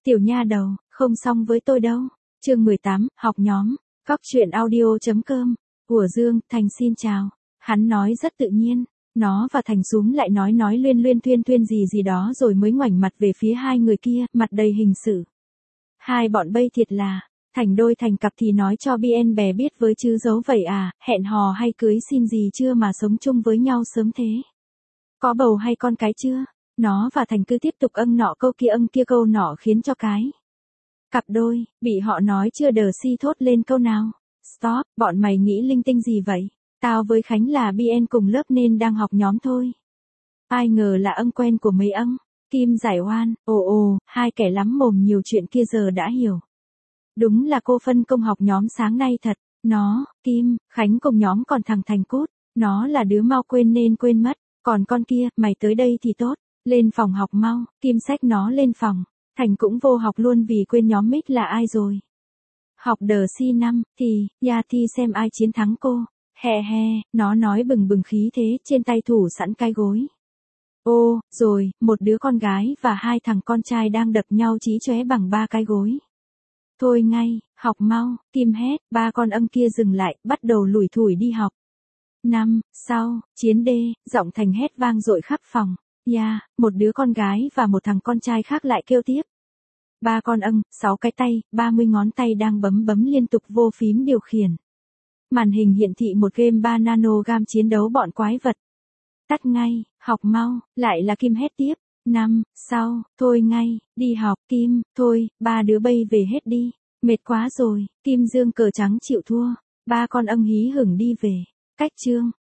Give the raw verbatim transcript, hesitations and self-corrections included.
Tiểu nha đầu, không xong với tôi đâu. Chương mười tám, học nhóm. Cóc truyện audio chấm com. Của Dương, Thành xin chào. Hắn nói rất tự nhiên. Nó và Thành súm lại nói nói luyên luyên thuyên thuyên gì gì đó rồi mới ngoảnh mặt về phía hai người kia, mặt đầy hình sự. Hai bọn bây thiệt là, Thành đôi thành cặp thì nói cho bê en bè biết với chứ giấu vậy à, hẹn hò hay cưới xin gì chưa mà sống chung với nhau sớm thế. Có bầu hay con cái chưa? Nó và Thành cứ tiếp tục âng nọ câu kia âng kia câu nọ khiến cho cái cặp đôi, bị họ nói chưa đờ si thốt lên câu nào. Stop, bọn mày nghĩ linh tinh gì vậy? Tao với Khánh là bê en cùng lớp nên đang học nhóm thôi. Ai ngờ là âng quen của mấy âng. Kim giải oan, ồ ồ, hai kẻ lắm mồm nhiều chuyện kia giờ đã hiểu. Đúng là cô phân công học nhóm sáng nay thật. Nó, Kim, Khánh cùng nhóm còn thằng Thành Cút. Nó là đứa mau quên nên quên mất. Còn con kia, mày tới đây thì tốt. Lên phòng học mau, Kim xách nó lên phòng. Thành cũng vô học luôn vì quên nhóm Mick là ai rồi. Học đờ si năm, thì, ya thi xem ai chiến thắng cô. Hè hè, nó nói bừng bừng khí thế, trên tay thủ sẵn cái gối. Ô, rồi, một đứa con gái và hai thằng con trai đang đập nhau chí chóe bằng ba cái gối. Thôi ngay, học mau, Kim hét, ba con âng kia dừng lại, bắt đầu lủi thủi đi học. Năm, sau, chiến đê, giọng Thành hét vang dội khắp phòng. Ya, yeah, một đứa con gái và một thằng con trai khác lại kêu tiếp. Ba con âng, sáu cái tay, ba mươi ngón tay đang bấm bấm liên tục vô phím điều khiển. Màn hình hiển thị một game ba nanogram chiến đấu bọn quái vật. Tắt ngay, học mau, lại là Kim hét tiếp. Năm, sau, thôi ngay, đi học, Kim, thôi, ba đứa bay về hết đi. Mệt quá rồi, Kim dương cờ trắng chịu thua. Ba con âng hí hửng đi về. Cách chương,